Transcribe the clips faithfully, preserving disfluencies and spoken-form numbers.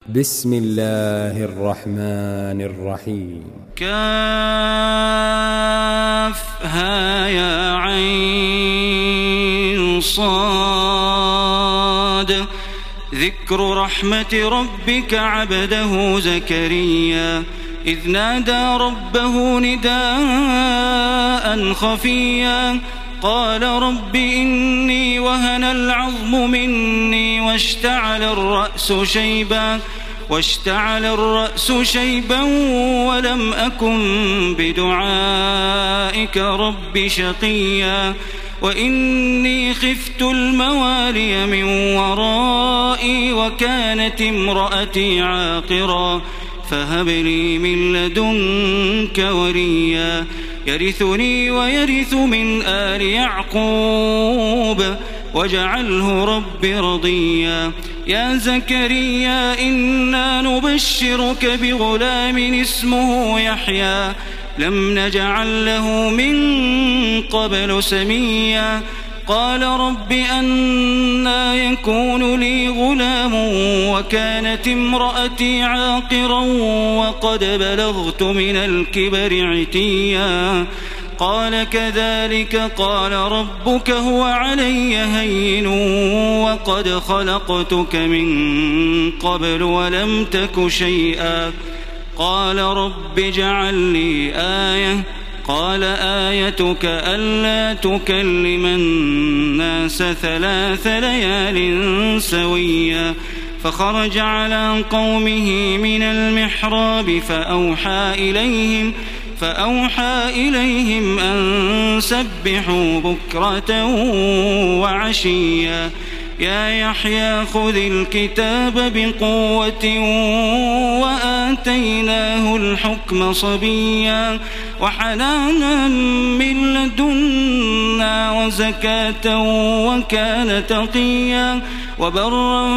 بسم الله الرحمن الرحيم. كافها يا عين صاد. ذكر رحمة ربك عبده زكريا إذ نادى ربه نداء خفيا قال رب إني وهن العظم مني واشتعل الرأس شيبا واشتعل الرأس شيبا ولم أكن بدعائك رب شقيا وإني خفت الموالي من ورائي وكانت امرأتي عاقرا فهب لي من لدنك وليا يرثني ويرث من آل يعقوب واجعله رب رضيا. يا زكريا إنا نبشرك بغلام اسمه يحيى لم نجعل له من قبل سميا قال رب أنى يكون لي غلام وكانت امرأتي عاقرا وقد بلغت من الكبر عتيا قال كذلك قال ربك هو علي هين وقد خلقتك من قبل ولم تك شيئا قال رب اجعل لي آية قال آيتك ألا تكلم الناس ثلاث ليال سويا فخرج على قومه من المحراب فأوحى إليهم فأوحى إليهم أن سبحوا بكرة وعشيا يا يحيى خذ الكتاب بقوة وآتيناه الحكم صبيا وحنانا من لدنا وزكاة وكان تقيا وبرا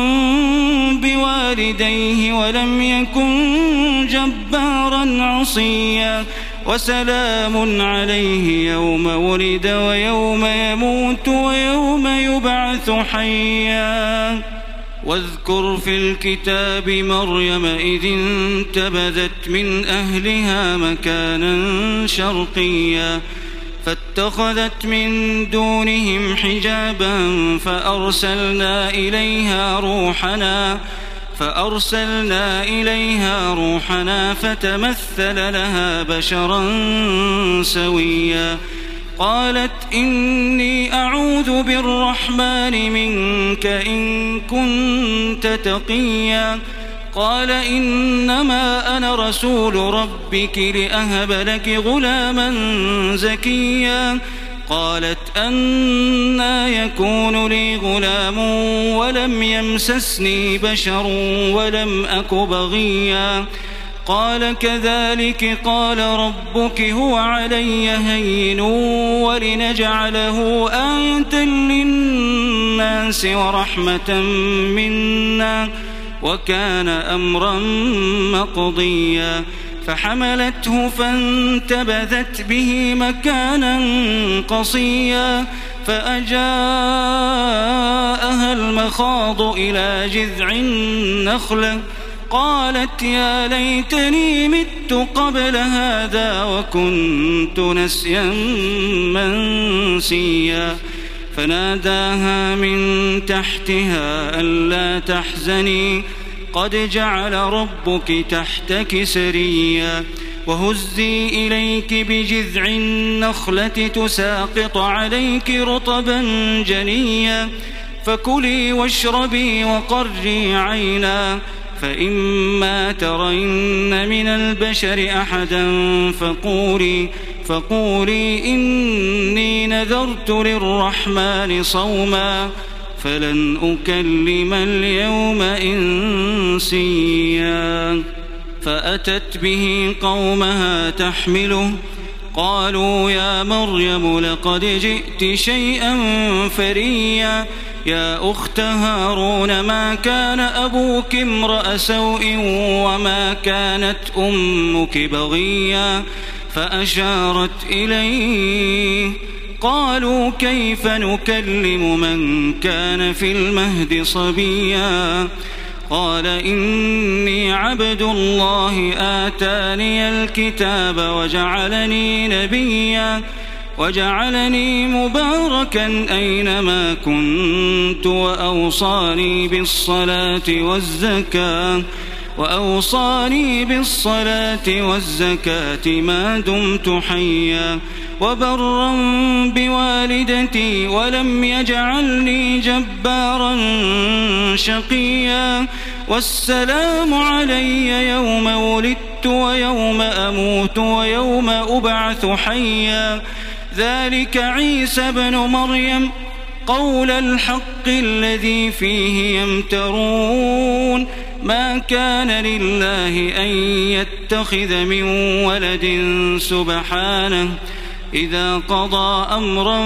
بوالديه ولم يكن جبارا عصيا وسلام عليه يوم ولد ويوم يموت ويوم يبعث حيا واذكر في الكتاب مريم إذ انتبذت من أهلها مكانا شرقيا فاتخذت من دونهم حجابا فأرسلنا إليها روحنا فأرسلنا إليها روحنا فتمثل لها بشرا سويا قالت إني أعوذ بالرحمن منك إن كنت تقيا قال إنما أنا رسول ربك لأهب لك غلاما زكيا قالت أنى يكون لي غلام ولم يمسسني بشر ولم أك بغيا قال كذلك قال ربك هو علي هين ولنجعله آية للناس ورحمة منا وكان أمرا مقضيا فحملته فانتبذت به مكانا قصيا فأجاءها المخاض إلى جذع النخلة قالت يا ليتني مت قبل هذا وكنت نسيا منسيا فناداها من تحتها ألا تحزني قد جعل ربك تحتك سريا وهزي إليك بجذع النخلة تساقط عليك رطبا جنيا فكلي واشربي وقري عينا فإما ترين من البشر أحدا فقولي فقولي إني نذرت للرحمن صوما فلن أكلم اليوم إنسيا فأتت به قومها تحمله قالوا يا مريم لقد جئت شيئا فريا يا أخت هارون ما كان أبوك امرأ سوء وما كانت أمك بغيا فأشارت إليه قالوا كيف نكلم من كان في المهد صبيا قال إني عبد الله آتاني الكتاب وجعلني نبيا وجعلني مباركا أينما كنت وأوصاني بالصلاة والزكاة وأوصاني بالصلاة والزكاة ما دمت حيا وبرا بوالدتي ولم يجعلني جبارا شقيا والسلام علي يوم ولدت ويوم أموت ويوم أبعث حيا ذلك عيسى بن مريم قول الحق الذي فيه يمترون ما كان لله أن يتخذ من ولد سبحانه إذا قضى أمرا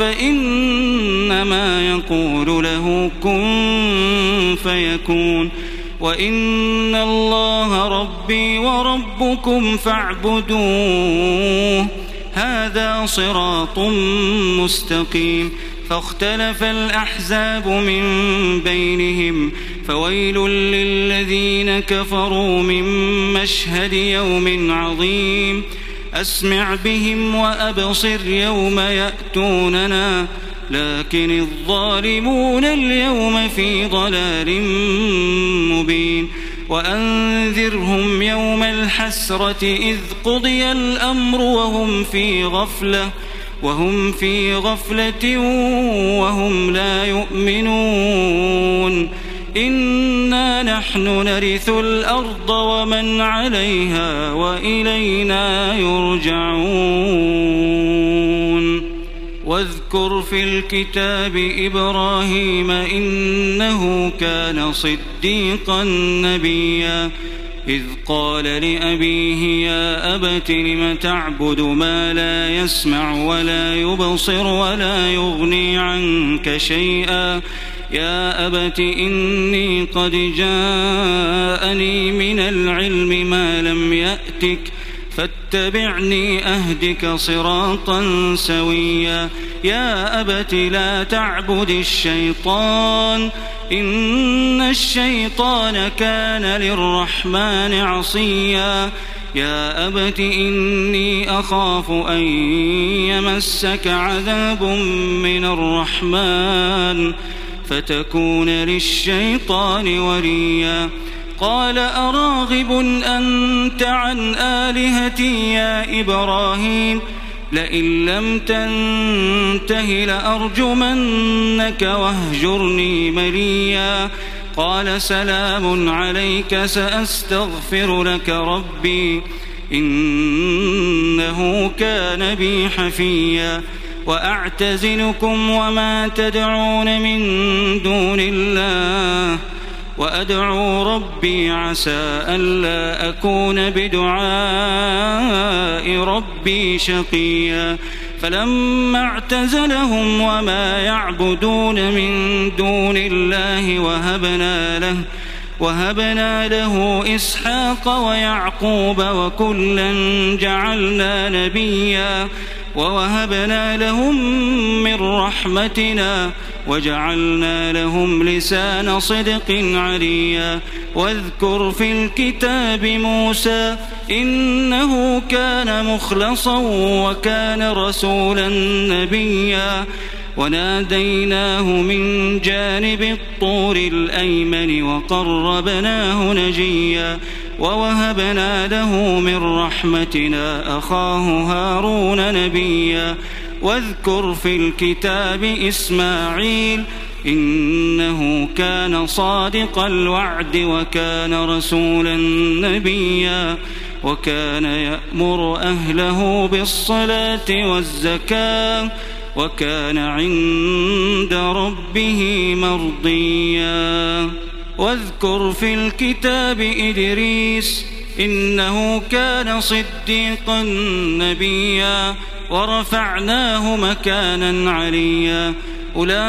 فإنما يقول له كن فيكون وإن الله ربي وربكم فاعبدوه هذا صراط مستقيم فاختلف الأحزاب من بينهم فويل للذين كفروا من مشهد يوم عظيم أسمع بهم وأبصر يوم يأتوننا لكن الظالمون اليوم في ضلال مبين وأنذرهم يوم الحسرة إذ قضي الأمر وهم في غفلة وهم في غفلة وهم لا يؤمنون إنا نحن نرث الأرض ومن عليها وإلينا يرجعون واذكر في الكتاب إبراهيم إنه كان صديقا نبيا إذ قال لأبيه يا أبت لم تعبد ما لا يسمع ولا يبصر ولا يغني عنك شيئا يا أبت إني قد جاءني من العلم ما لم يأتك فاتبعني أهدك صراطا سويا يا أبت لا تعبد الشيطان إن الشيطان كان للرحمن عصيا يا أبت إني أخاف أن يمسك عذاب من الرحمن فتكون للشيطان وليا قال أراغب أنت عن آلهتي يا إبراهيم لئن لم تنته لأرجمنك واهجرني مليا قال سلام عليك سأستغفر لك ربي إنه كان بي حفيا وأعتزلكم وما تدعون من دون الله وأدعو ربي عسى ألا أكون بدعاء ربي شقيا فلما اعتزلهم وما يعبدون من دون الله وهبنا له وهبنا له إسحاق ويعقوب وكلا جعلنا نبيا ووهبنا لهم من رحمتنا وجعلنا لهم لسان صدق عليا واذكر في الكتاب موسى إنه كان مخلصا وكان رسولا نبيا وناديناه من جانب الطور الأيمن وقربناه نجيا ووهبنا له من رحمتنا أخاه هارون نبيا واذكر في الكتاب إسماعيل إنه كان صادق الوعد وكان رسولا نبيا وكان يأمر أهله بالصلاة والزكاة وكان عند ربه مرضيا واذكر في الكتاب إدريس إنه كان صديقا نبيا ورفعناه مكانا عليا أولئك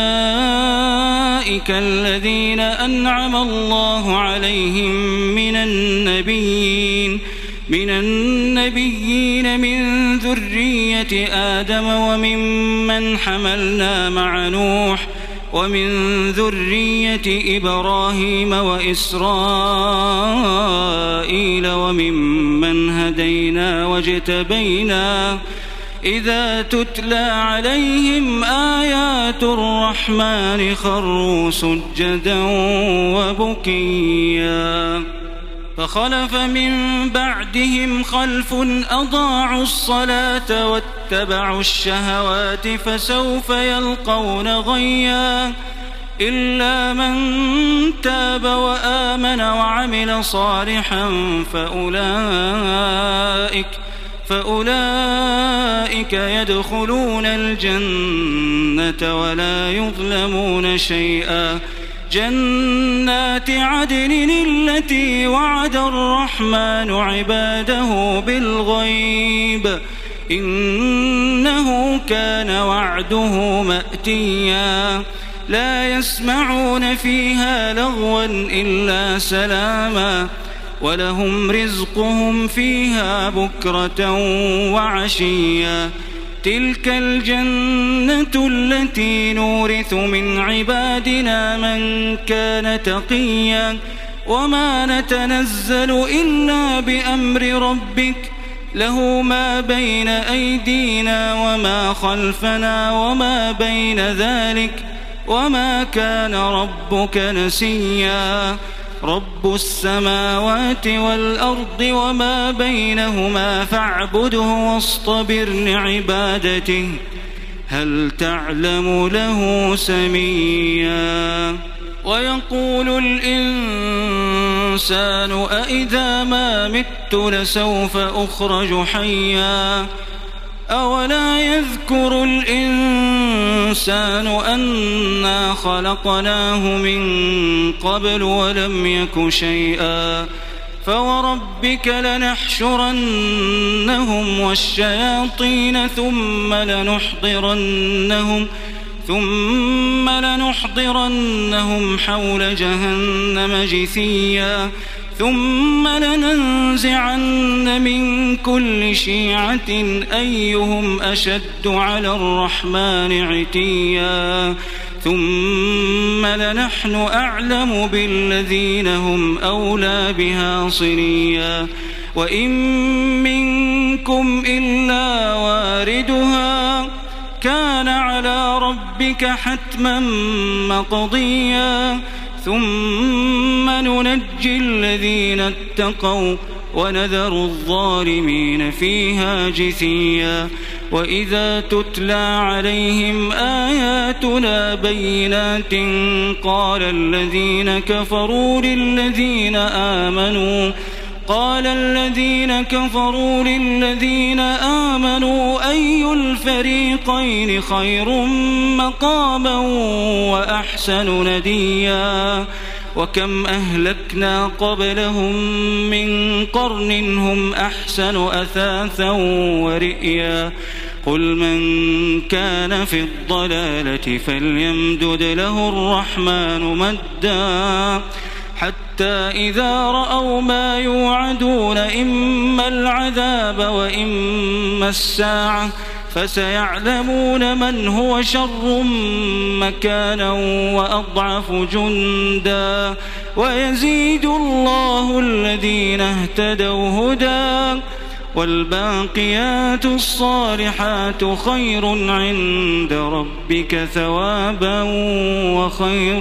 الذين أنعم الله عليهم من النبيين من النبيين من ذرية آدم وممن حملنا مع نوح ومن ذرية إبراهيم وإسرائيل وممن هدينا واجتبينا إذا تتلى عليهم آيات الرحمن خروا سجدا وبكيا فخلف من بعدهم خلف أضاعوا الصلاة واتبعوا الشهوات فسوف يلقون غيا إلا من تاب وآمن وعمل صالحا فأولئك فأولئك يدخلون الجنة ولا يظلمون شيئا جنات عدن التي وعد الرحمن عباده بالغيب إنه كان وعده مأتيا لا يسمعون فيها لغوا إلا سلاما ولهم رزقهم فيها بكرة وعشيا تلك الجنة التي نورث من عبادنا من كان تقيا وما نتنزل إلا بأمر ربك له ما بين أيدينا وما خلفنا وما بين ذلك وما كان ربك نسيا رب السماوات والأرض وما بينهما فاعبده واصطبر لعبادته هل تعلم له سميا ويقول الإنسان أإذا ما مت لسوف أخرج حيا أولا يذكر الإنسان أنا خلقناه من قبل ولم يك شيئا فوربك لنحشرنهم والشياطين ثم لنحضرنهم ثم لنحضرنهم حول جهنم جثيا ثم لننزعن من كل شيعة أيهم أشد على الرحمن عتيا ثم لنحن أعلم بالذين هم أولى بها صليا وإن منكم إلا واردها كان على ربك حتما مقضيا ثم ننجي الذين اتقوا ونذر الظالمين فيها جثيا وإذا تتلى عليهم آياتنا بينات قال الذين كفروا للذين آمنوا قال الذين كفروا للذين آمنوا أي الفريقين خير مقاما وأحسن نديا وكم أهلكنا قبلهم من قرن هم أحسن أثاثا ورئيا قل من كان في الضلالة فليمدد له الرحمن مدا حتى إذا رأوا ما يوعدون إما العذاب وإما الساعة فسيعلمون من هو شر مكانا وأضعف جندا ويزيد الله الذين اهتدوا هدى والباقيات الصالحات خير عند ربك ثوابا وخير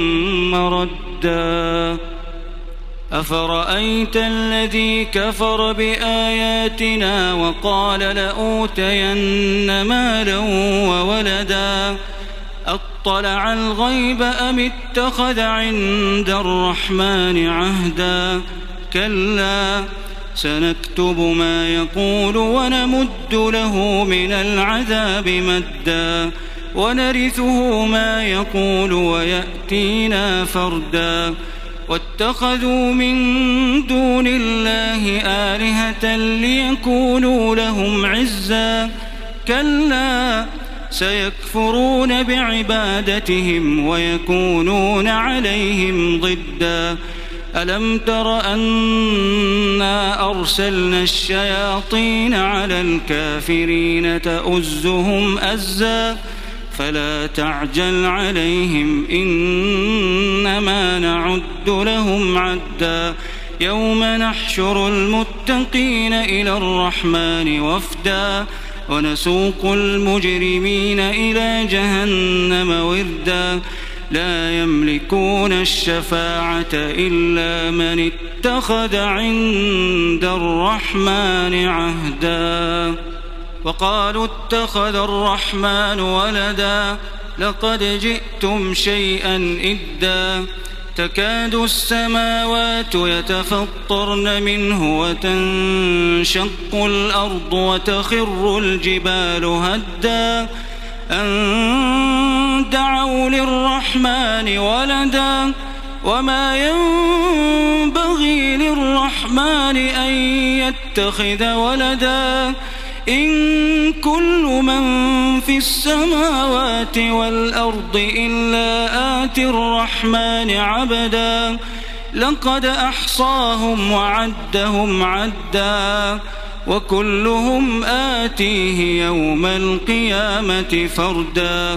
مردا أفرأيت الذي كفر بآياتنا وقال لأوتين مالا وولدا أطلع الغيب أم اتخذ عند الرحمن عهدا كلا سنكتب ما يقول ونمد له من العذاب مدا ونرثه ما يقول ويأتينا فردا واتخذوا من دون الله آلهة ليكونوا لهم عزا كلا سيكفرون بعبادتهم ويكونون عليهم ضدا ألم تر أنا أرسلنا الشياطين على الكافرين تؤزهم أزا فلا تعجل عليهم إنما نعد لهم عدا يوم نحشر المتقين إلى الرحمن وفدا ونسوق المجرمين إلى جهنم وردا لا يملكون الشفاعة إلا من اتخذ عند الرحمن عهدا وقالوا اتخذ الرحمن ولدا لقد جئتم شيئا إدا تكاد السماوات يتفطرن منه وتنشق الأرض وتخر الجبال هدا أن دعوا للرحمن ولدا وما ينبغي للرحمن أن يتخذ ولدا إن كل من في السماوات والأرض إلا آتي الرحمن عبدا لقد أحصاهم وعدهم عدا وكلهم آتيه يوم القيامة فردا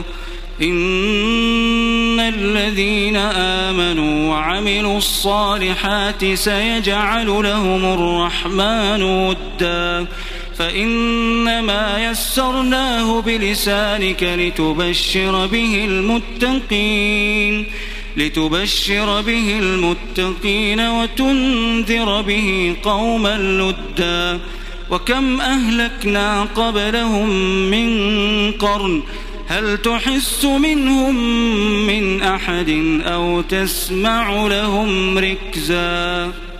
إن الذين آمنوا وعملوا الصالحات سيجعل لهم الرحمن ودا فإنما يسرناه بلسانك لتبشر به المتقين لتبشر به المتقين وتنذر به قوما لدا وكم أهلكنا قبلهم من قرن هل تحس منهم من أحد أو تسمع لهم ركزا.